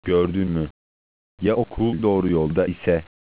Gördün mü? Ya o kul doğru yolda ise?